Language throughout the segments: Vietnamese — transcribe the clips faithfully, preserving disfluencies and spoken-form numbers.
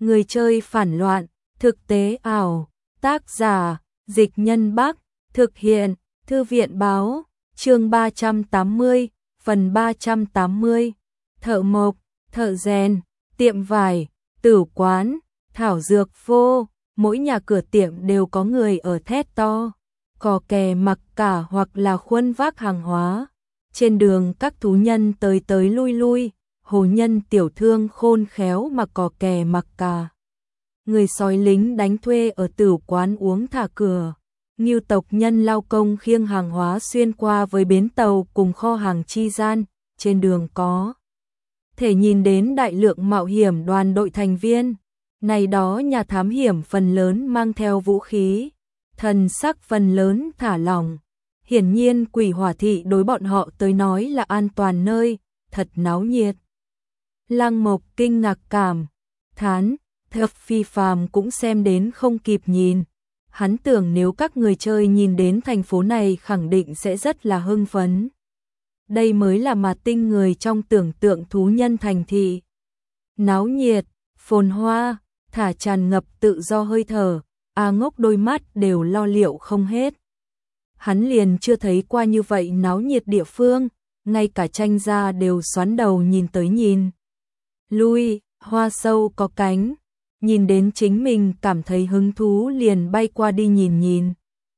Người chơi phản loạn, thực tế ảo, tác giả, Dịch Nhân Bắc, thực hiện, Thư viện báo, chương ba trăm tám mươi, phần ba trăm tám mươi, thợ mộc, thợ rèn, tiệm vải, tử quán, thảo dược phô, mỗi nhà cửa tiệm đều có người ở thét to, cò kè mặc cả hoặc là khuân vác hàng hóa. Trên đường các thú nhân tới tới lui lui, hồ nhân tiểu thương khôn khéo mà cò kè mặc cả. Người sói lính đánh thuê ở tử quán uống thả cửa. Ngưu tộc nhân lao công khiêng hàng hóa xuyên qua với bến tàu cùng kho hàng chi gian. Trên đường có thể nhìn đến đại lượng mạo hiểm đoàn đội thành viên. Này đó nhà thám hiểm phần lớn mang theo vũ khí, thần sắc phần lớn thả lỏng. Hiển nhiên Quỷ Hỏa Thị đối bọn họ tới nói là an toàn nơi, thật náo nhiệt. Lăng Mộc kinh ngạc cảm thán, Thập Phi Phàm cũng xem đến không kịp nhìn. Hắn tưởng nếu các người chơi nhìn đến thành phố này khẳng định sẽ rất là hưng phấn. Đây mới là mà tinh người trong tưởng tượng thú nhân thành thị. Náo nhiệt, phồn hoa, thả tràn ngập tự do hơi thở, A Ngốc đôi mắt đều lo liệu không hết. Hắn liền chưa thấy qua như vậy náo nhiệt địa phương, ngay cả tranh gia đều xoắn đầu nhìn tới nhìn. Lui, Hoa Sâu có cánh, nhìn đến chính mình cảm thấy hứng thú liền bay qua đi nhìn nhìn.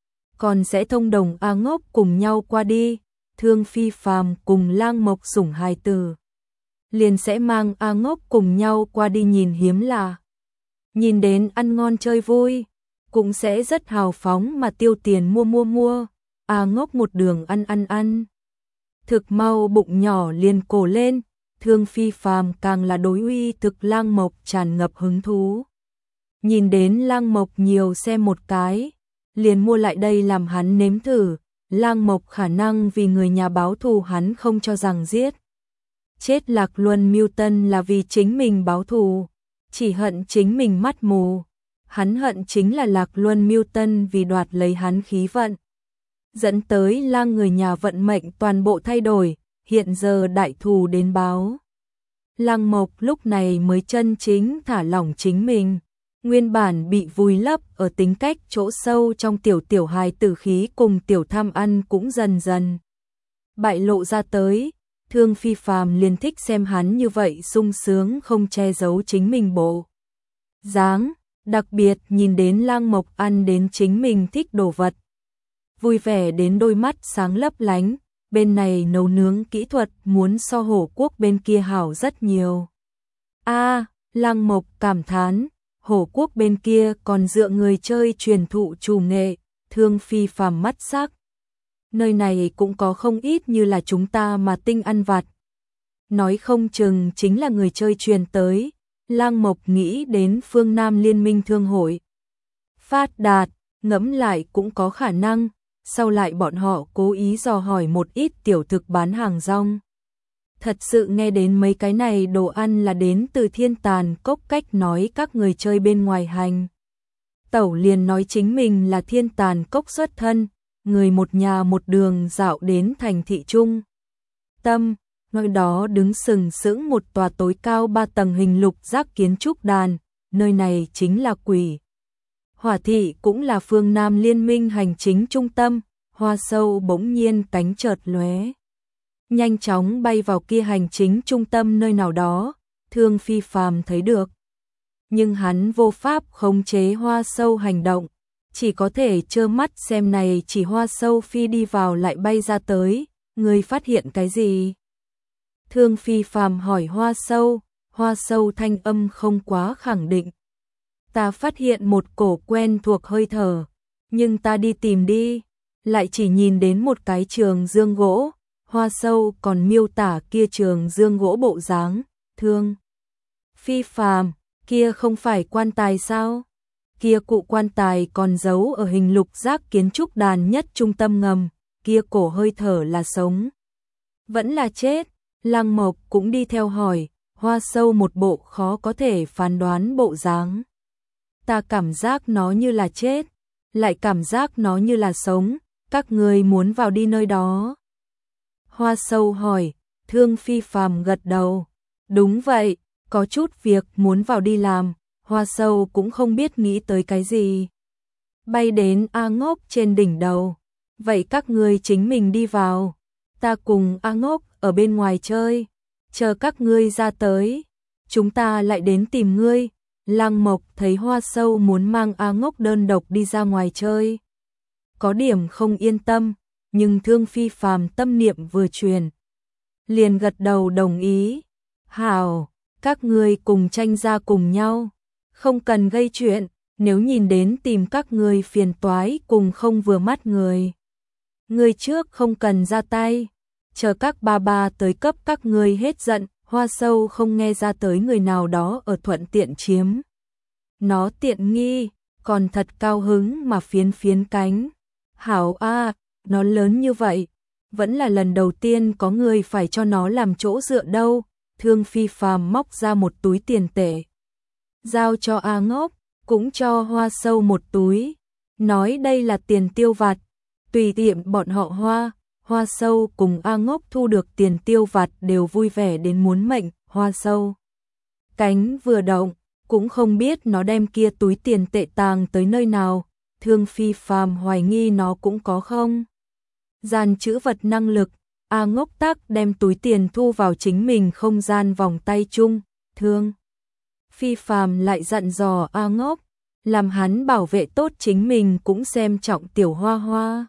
Còn sẽ thông đồng A Ngốc cùng nhau qua đi, Thương Phi Phàm cùng Lang Mộc sủng hài tử. Liền sẽ mang A Ngốc cùng nhau qua đi nhìn hiếm lạ. Nhìn đến ăn ngon chơi vui, cũng sẽ rất hào phóng mà tiêu tiền mua mua mua. A Ngốc một đường ăn ăn ăn. Thực mau bụng nhỏ liền cổ lên, Thương Phi Phàm càng là đối uy thực Lang Mộc tràn ngập hứng thú. Nhìn đến Lang Mộc nhiều xem một cái, liền mua lại đây làm hắn nếm thử. Lang Mộc khả năng vì người nhà báo thù hắn không cho rằng giết. Chết Lạc Luân Mưu Tân là vì chính mình báo thù, chỉ hận chính mình mắt mù. Hắn hận chính là Lạc Luân Mưu Tân vì đoạt lấy hắn khí vận, dẫn tới Lang người nhà vận mệnh toàn bộ thay đổi, hiện giờ đại thù đến báo. Lang Mộc lúc này mới chân chính thả lỏng chính mình, nguyên bản bị vùi lấp ở tính cách chỗ sâu trong tiểu tiểu hài tử khí cùng tiểu tham ăn cũng dần dần bại lộ ra tới. Thương Phi Phàm liền thích xem hắn như vậy sung sướng không che giấu chính mình bộ dáng, đặc biệt nhìn đến Lang Mộc ăn đến chính mình thích đồ vật, vui vẻ đến đôi mắt sáng lấp lánh. Bên này nấu nướng kỹ thuật muốn so Hổ Quốc bên kia hảo rất nhiều. A, à, Lang Mộc cảm thán, Hổ Quốc bên kia còn dựa người chơi truyền thụ chủ nghệ. Thương Phi Phàm mắt sắc. Nơi này cũng có không ít như là chúng ta mà tinh ăn vặt. Nói không chừng chính là người chơi truyền tới. Lang Mộc nghĩ đến phương Nam Liên minh thương hội phát đạt, ngẫm lại cũng có khả năng. Sau lại bọn họ cố ý dò hỏi một ít tiểu thực bán hàng rong. Thật sự nghe đến mấy cái này đồ ăn là đến từ Thiên Tàn Cốc, cách nói các người chơi bên ngoài hành. Tẩu liền nói chính mình là Thiên Tàn Cốc xuất thân, người một nhà một đường dạo đến thành thị trung tâm, nơi đó đứng sừng sững một tòa tối cao ba tầng hình lục giác kiến trúc đàn, nơi này chính là Quỷ Hỏa Thị, cũng là phương Nam Liên minh hành chính trung tâm. Hoa Sâu bỗng nhiên cánh chợt lóe, nhanh chóng bay vào kia hành chính trung tâm nơi nào đó. Thương Phi Phàm thấy được, nhưng hắn vô pháp khống chế Hoa Sâu hành động, chỉ có thể trơ mắt xem này chỉ Hoa Sâu phi đi vào lại bay ra tới. Người phát hiện cái gì? Thương Phi Phàm hỏi Hoa Sâu. Hoa Sâu thanh âm không quá khẳng định. Ta phát hiện một cổ quen thuộc hơi thở, nhưng ta đi tìm đi, lại chỉ nhìn đến một cái trường dương gỗ. Hoa Sâu còn miêu tả kia trường dương gỗ bộ dáng. Thương Phi Phàm, kia không phải quan tài sao? Kia cụ quan tài còn giấu ở hình lục giác kiến trúc đàn nhất trung tâm ngầm, kia cổ hơi thở là sống, vẫn là chết? Lang Mộc cũng đi theo hỏi. Hoa Sâu một bộ khó có thể phán đoán bộ dáng. Ta cảm giác nó như là chết, lại cảm giác nó như là sống. Các người muốn vào đi nơi đó? Hoa Sâu hỏi. Thương Phi Phàm gật đầu. Đúng vậy, có chút việc muốn vào đi làm. Hoa Sâu cũng không biết nghĩ tới cái gì. Bay đến A Ngốc trên đỉnh đầu. Vậy các ngươi chính mình đi vào. Ta cùng A Ngốc ở bên ngoài chơi. Chờ các ngươi ra tới. Chúng ta lại đến tìm ngươi. Lăng Mộc thấy Hoa Sâu muốn mang A Ngốc đơn độc đi ra ngoài chơi. Có điểm không yên tâm. Nhưng Thương Phi Phàm tâm niệm vừa truyền. Liền gật đầu đồng ý. Hảo, các ngươi cùng tranh ra cùng nhau. Không cần gây chuyện. Nếu nhìn đến tìm các ngươi phiền toái cùng không vừa mắt người. Người trước không cần ra tay. Chờ các ba ba tới cấp các ngươi hết giận. Hoa Sâu không nghe ra tới người nào đó ở thuận tiện chiếm. Nó tiện nghi, còn thật cao hứng mà phiến phiến cánh. Hảo a, nó lớn như vậy. Vẫn là lần đầu tiên có người phải cho nó làm chỗ dựa đâu. Thương Phi Phàm móc ra một túi tiền tệ. Giao cho A Ngốc, cũng cho Hoa Sâu một túi. Nói đây là tiền tiêu vặt. Tùy tiệm bọn họ Hoa, Hoa Sâu cùng A Ngốc thu được tiền tiêu vặt đều vui vẻ đến muốn mệnh. Hoa Sâu cánh vừa động, cũng không biết nó đem kia túi tiền tệ tàng tới nơi nào. Thương Phi Phàm hoài nghi nó cũng có không gian trữ vật năng lực. A Ngốc tắc đem túi tiền thu vào chính mình không gian vòng tay chung. Thương Phi Phàm lại dặn dò A Ngốc, làm hắn bảo vệ tốt chính mình cũng xem trọng tiểu Hoa Hoa.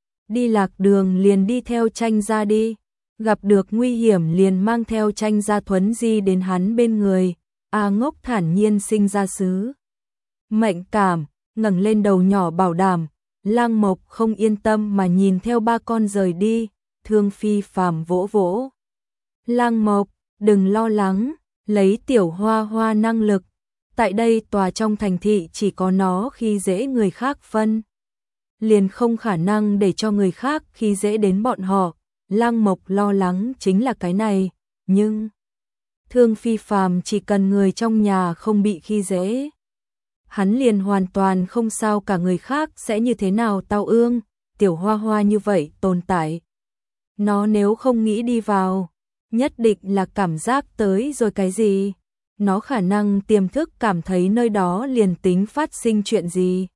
Đi lạc đường liền đi theo tranh ra đi, gặp được nguy hiểm liền mang theo tranh ra thuấn di đến hắn bên người. A Ngốc thản nhiên sinh ra sứ mệnh cảm, ngẩng lên đầu nhỏ bảo đảm. Lăng Mộc không yên tâm mà nhìn theo ba con rời đi. Thương Phi Phàm vỗ vỗ Lăng Mộc, đừng lo lắng, lấy tiểu Hoa Hoa năng lực. Tại đây tòa trong thành thị chỉ có nó khi dễ người khác phân. Liền không khả năng để cho người khác khi dễ đến bọn họ. Lăng Mộc lo lắng chính là cái này, nhưng Thương Phi Phàm chỉ cần người trong nhà không bị khi dễ, hắn liền hoàn toàn không sao. Cả người khác sẽ như thế nào tao ương, tiểu Hoa Hoa như vậy tồn tại. Nó nếu không nghĩ đi vào, nhất định là cảm giác tới rồi cái gì. Nó khả năng tiềm thức cảm thấy nơi đó liền tính phát sinh chuyện gì.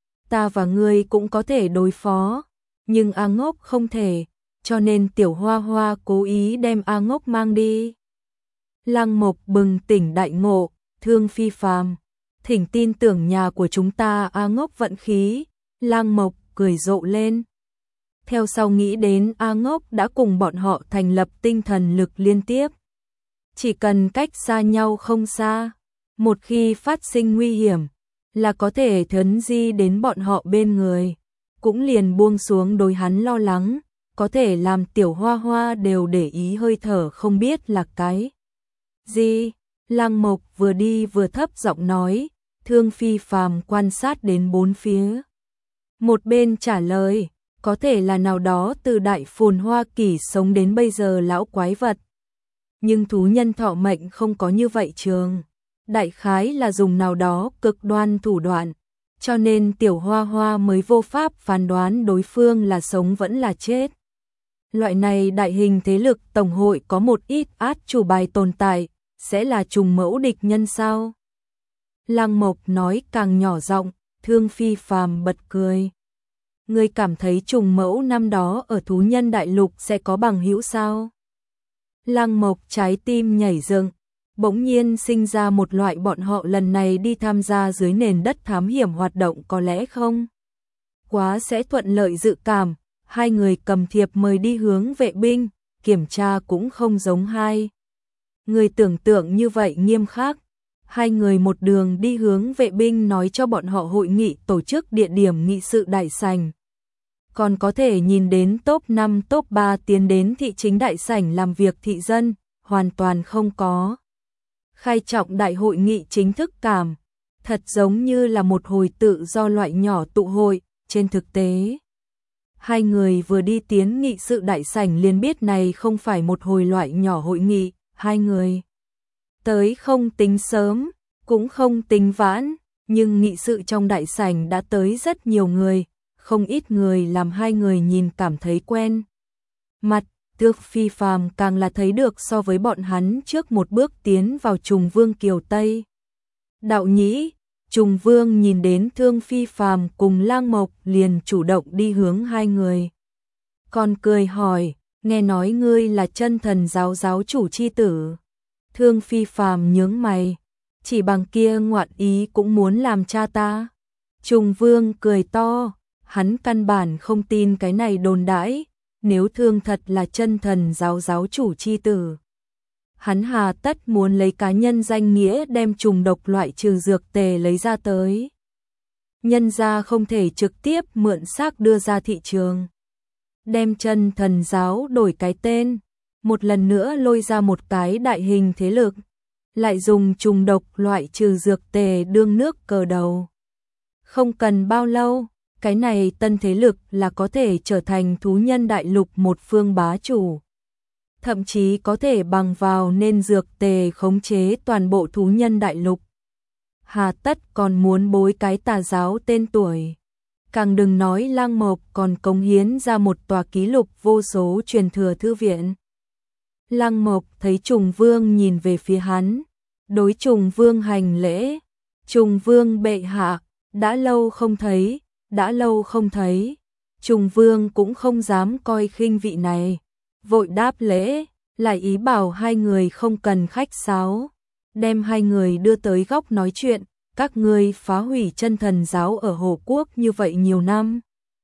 Ta và ngươi cũng có thể đối phó, nhưng A Ngốc không thể, cho nên tiểu Hoa Hoa cố ý đem A Ngốc mang đi. Lăng Mộc bừng tỉnh đại ngộ. Thương Phi Phàm, thỉnh tin tưởng nhà của chúng ta A Ngốc vận khí. Lăng Mộc cười rộ lên. Theo sau nghĩ đến A Ngốc đã cùng bọn họ thành lập tinh thần lực liên tiếp. Chỉ cần cách xa nhau không xa, một khi phát sinh nguy hiểm, là có thể thuấn di đến bọn họ bên người. Cũng liền buông xuống đối hắn lo lắng, có thể làm tiểu Hoa Hoa đều để ý hơi thở không biết là cái gì. Lăng Mộc vừa đi vừa thấp giọng nói. Thương Phi Phàm quan sát đến bốn phía. Một bên trả lời, có thể là nào đó từ đại phồn hoa kỷ sống đến bây giờ lão quái vật. Nhưng thú nhân thọ mệnh không có như vậy trường. Đại khái là dùng nào đó cực đoan thủ đoạn, cho nên tiểu Hoa Hoa mới vô pháp phán đoán đối phương là sống vẫn là chết. Loại này đại hình thế lực tổng hội có một ít át chủ bài tồn tại, sẽ là trùng mẫu địch nhân sao? Lăng Mộc nói càng nhỏ giọng. Thương Phi Phàm bật cười. Ngươi cảm thấy trùng mẫu năm đó ở thú nhân đại lục sẽ có bằng hữu sao? Lăng Mộc trái tim nhảy dựng, bỗng nhiên sinh ra một loại bọn họ lần này đi tham gia dưới nền đất thám hiểm hoạt động có lẽ không quá sẽ thuận lợi dự cảm. Hai người cầm thiệp mời đi hướng vệ binh, kiểm tra cũng không giống hai người tưởng tượng như vậy nghiêm khắc. Hai người một đường đi hướng vệ binh nói cho bọn họ hội nghị tổ chức địa điểm nghị sự đại sảnh. Còn có thể nhìn đến top năm top ba tiến đến thị chính đại sảnh làm việc thị dân, hoàn toàn không có khai trọng đại hội nghị chính thức cảm. Thật giống như là một hồi tự do loại nhỏ tụ hội. Trên thực tế, hai người vừa đi tiến nghị sự đại sảnh liền biết này không phải một hồi loại nhỏ hội nghị. Hai người tới không tính sớm, cũng không tính vãn, nhưng nghị sự trong đại sảnh đã tới rất nhiều người, không ít người làm hai người nhìn cảm thấy quen mặt. Thương Phi Phàm càng là thấy được so với bọn hắn trước một bước tiến vào trùng vương kiều Tây Đạo nhĩ, Trùng Vương nhìn đến Thương Phi Phàm cùng Lang Mộc liền chủ động đi hướng hai người. Còn cười hỏi, nghe nói ngươi là chân thần giáo giáo chủ chi tử. Thương Phi Phàm nhướng mày, chỉ bằng kia ngoạn ý cũng muốn làm cha ta. Trùng Vương cười to, hắn căn bản không tin cái này đồn đãi, nếu Thương thật là chân thần giáo giáo chủ chi tử. Hắn hà tất muốn lấy cá nhân danh nghĩa đem trùng độc loại trừ dược tề lấy ra tới. Nhân ra không thể trực tiếp mượn xác đưa ra thị trường. Đem chân thần giáo đổi cái tên, một lần nữa lôi ra một cái đại hình thế lực, lại dùng trùng độc loại trừ dược tề đương nước cờ đầu. Không cần bao lâu, cái này tân thế lực là có thể trở thành thú nhân đại lục một phương bá chủ. Thậm chí có thể bằng vào nên dược tề khống chế toàn bộ thú nhân đại lục. Hà tất còn muốn bối cái tà giáo tên tuổi. Càng đừng nói Lang Mộc còn cống hiến ra một tòa ký lục vô số truyền thừa thư viện. Lang Mộc thấy Trùng Vương nhìn về phía hắn, đối Trùng Vương hành lễ. Trùng Vương bệ hạ, đã lâu không thấy, đã lâu không thấy. Trùng Vương cũng không dám coi khinh vị này, vội đáp lễ, lại ý bảo hai người không cần khách sáo, đem hai người đưa tới góc nói chuyện. Các ngươi phá hủy chân thần giáo ở Hồ Quốc như vậy nhiều năm.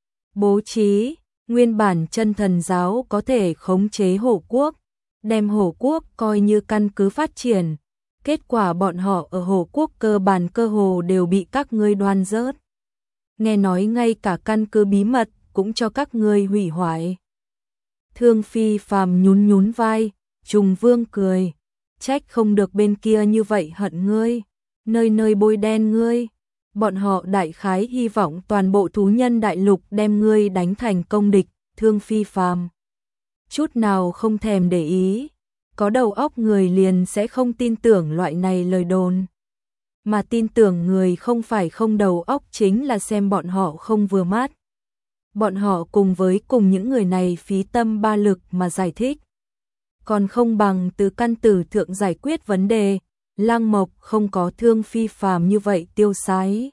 Bố trí, nguyên bản chân thần giáo có thể khống chế Hồ Quốc, đem Hồ Quốc coi như căn cứ phát triển. Kết quả bọn họ ở Hồ Quốc cơ bản cơ hồ đều bị các ngươi đoan rớt. Nghe nói ngay cả căn cứ bí mật cũng cho các ngươi hủy hoại. Thương Phi Phàm nhún nhún vai, Trùng Vương cười, trách không được bên kia như vậy hận ngươi. Nơi nơi bôi đen ngươi, bọn họ đại khái hy vọng toàn bộ thú nhân đại lục đem ngươi đánh thành công địch. Thương Phi Phàm chút nào không thèm để ý, có đầu óc người liền sẽ không tin tưởng loại này lời đồn. Mà tin tưởng người không phải không đầu óc, chính là xem bọn họ không vừa mắt. Bọn họ cùng với cùng những người này phí tâm ba lực mà giải thích, còn không bằng từ căn tử thượng giải quyết vấn đề. Lang Mộc không có Thương Phi Phàm như vậy tiêu sái.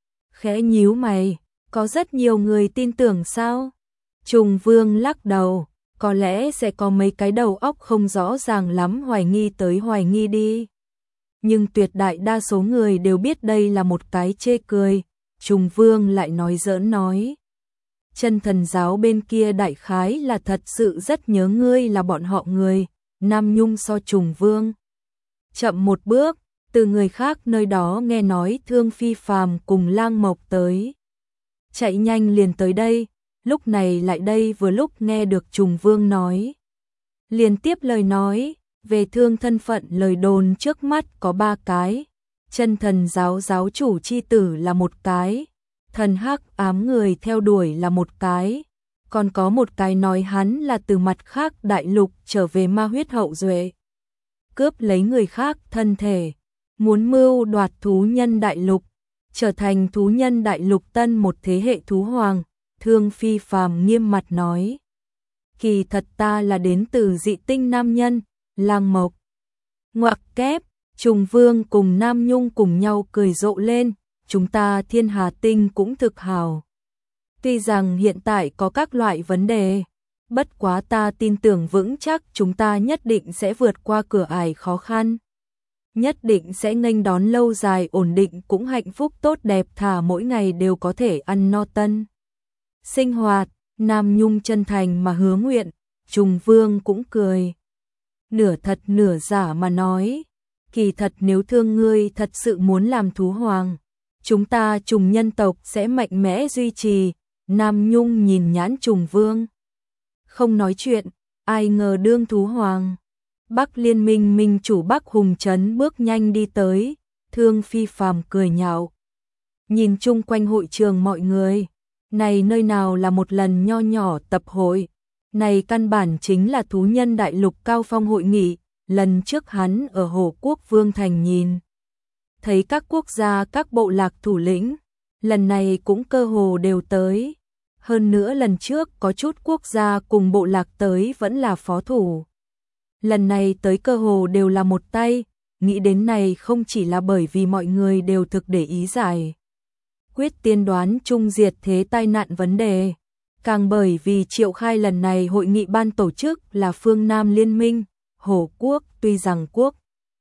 Khẽ nhíu mày, có rất nhiều người tin tưởng sao? Trùng Vương lắc đầu, có lẽ sẽ có mấy cái đầu óc không rõ ràng lắm hoài nghi tới hoài nghi đi. Nhưng tuyệt đại đa số người đều biết đây là một cái chê cười. Trùng Vương lại nói giỡn nói, chân thần giáo bên kia đại khái là thật sự rất nhớ ngươi là bọn họ người. Nam Nhung so Trùng Vương chậm một bước, từ người khác nơi đó nghe nói Thương Phi Phàm cùng Lang Mộc tới. Chạy nhanh liền tới đây, lúc này lại đây vừa lúc nghe được Trùng Vương nói. Liền tiếp lời nói, về Thương thân phận lời đồn trước mắt có ba cái. Chân thần giáo giáo chủ chi tử là một cái, thần hắc ám người theo đuổi là một cái, còn có một cái nói hắn là từ mặt khác đại lục trở về ma huyết hậu duệ, cướp lấy người khác thân thể, muốn mưu đoạt thú nhân đại lục, trở thành thú nhân đại lục tân một thế hệ thú hoàng. Thương Phi Phàm nghiêm mặt nói, kỳ thật ta là đến từ dị tinh nam nhân. Lang Mộc ngoặc kép. Trùng Vương cùng Nam Nhung cùng nhau cười rộ lên, chúng ta Thiên Hà Tinh cũng thực hào. Tuy rằng hiện tại có các loại vấn đề, bất quá ta tin tưởng vững chắc chúng ta nhất định sẽ vượt qua cửa ải khó khăn. Nhất định sẽ nghênh đón lâu dài ổn định cũng hạnh phúc tốt đẹp, thả mỗi ngày đều có thể ăn no tân. Sinh hoạt, Nam Nhung chân thành mà hứa nguyện. Trùng Vương cũng cười, nửa thật nửa giả mà nói, kỳ thật nếu Thương ngươi thật sự muốn làm thú hoàng, chúng ta Trùng nhân tộc sẽ mạnh mẽ duy trì. Nam Nhung nhìn nhãn Trùng Vương, không nói chuyện. Ai ngờ đương thú hoàng, Bắc Liên minh minh chủ Bắc Hùng Trấn bước nhanh đi tới. Thương Phi Phàm cười nhạo, nhìn chung quanh hội trường mọi người, này nơi nào là một lần nho nhỏ tập hội, này căn bản chính là thú nhân đại lục cao phong hội nghị. Lần trước hắn ở Hồ Quốc Vương Thành nhìn thấy các quốc gia các bộ lạc thủ lĩnh, lần này cũng cơ hồ đều tới. Hơn nữa lần trước có chút quốc gia cùng bộ lạc tới vẫn là phó thủ, lần này tới cơ hồ đều là một tay. nghĩ đến này không chỉ là bởi vì mọi người đều thực để ý giải quyết tiên đoán chung diệt thế tai nạn vấn đề, càng bởi vì triệu khai lần này hội nghị ban tổ chức là phương Nam Liên minh, Hổ quốc tuy rằng quốc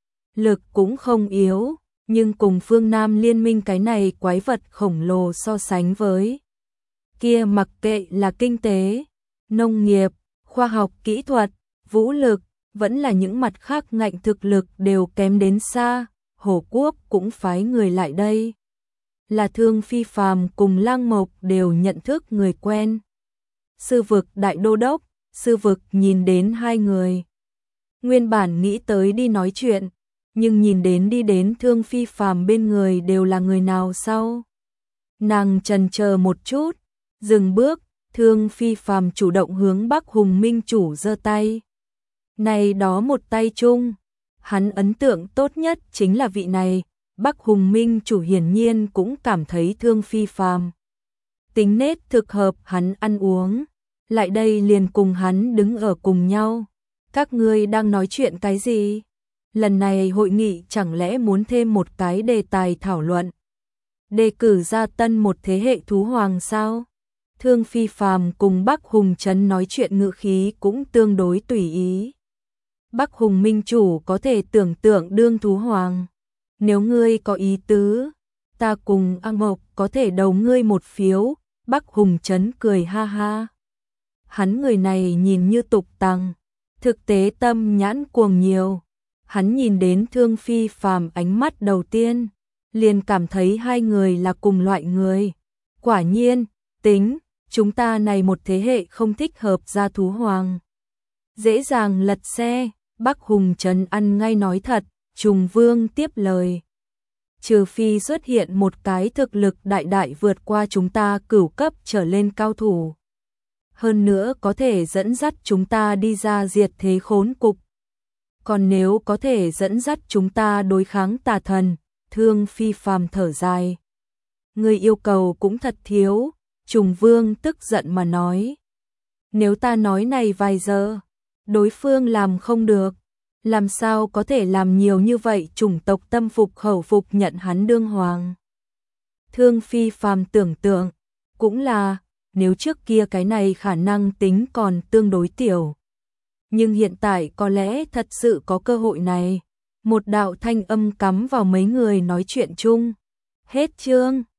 lực cũng không yếu, nhưng cùng phương Nam Liên minh cái này quái vật khổng lồ so sánh với kia mặc kệ là kinh tế, nông nghiệp, khoa học kỹ thuật, vũ lực, vẫn là những mặt khác ngạnh thực lực đều kém đến xa, Hổ quốc cũng phái người lại đây. Là Thương Phi Phàm cùng Lang Mộc đều nhận thức người quen. Sư vực đại đô đốc, sư vực nhìn đến hai người. Nguyên bản nghĩ tới đi nói chuyện, nhưng nhìn đến đi đến Thương Phi Phàm bên người đều là người nào sau. Nàng chần chờ một chút, dừng bước, Thương Phi Phàm chủ động hướng Bắc Hùng Minh chủ giơ tay. Này đó một tay chung, hắn ấn tượng tốt nhất chính là vị này, Bắc Hùng Minh chủ hiển nhiên cũng cảm thấy Thương Phi Phàm tính nết thực hợp hắn ăn uống, lại đây liền cùng hắn đứng ở cùng nhau. Các ngươi đang nói chuyện cái gì? Lần này hội nghị chẳng lẽ muốn thêm một cái đề tài thảo luận? Đề cử ra tân một thế hệ thú hoàng sao? Thương Phi Phàm cùng Bắc Hùng Trấn nói chuyện ngữ khí cũng tương đối tùy ý. Bắc Hùng Minh chủ có thể tưởng tượng đương thú hoàng. Nếu ngươi có ý tứ, ta cùng A Mộc có thể đầu ngươi một phiếu. Bắc Hùng Trấn cười ha ha. Hắn người này nhìn như tục tằng, thực tế tâm nhãn cuồng nhiều. Hắn nhìn đến Thương Phi Phàm ánh mắt đầu tiên, liền cảm thấy hai người là cùng loại người. Quả nhiên, tính, chúng ta này một thế hệ không thích hợp ra thú hoàng. Dễ dàng lật xe, Bắc Hùng Trấn ăn ngay nói thật, Trùng Vương tiếp lời. Trừ phi xuất hiện một cái thực lực đại đại vượt qua chúng ta cửu cấp trở lên cao thủ. Hơn nữa có thể dẫn dắt chúng ta đi ra diệt thế khốn cục. Còn nếu có thể dẫn dắt chúng ta đối kháng tà thần, Thương Phi Phàm thở dài. Người yêu cầu cũng thật thiếu, Trùng Vương tức giận mà nói. Nếu ta nói này vài giờ, đối phương làm không được, làm sao có thể làm nhiều như vậy chủng tộc tâm phục khẩu phục nhận hắn đương hoàng. Thương Phi Phàm tưởng tượng, cũng là, nếu trước kia cái này khả năng tính còn tương đối tiểu. Nhưng hiện tại có lẽ thật sự có cơ hội này. Một đạo thanh âm cắm vào mấy người nói chuyện chung. Hết chương.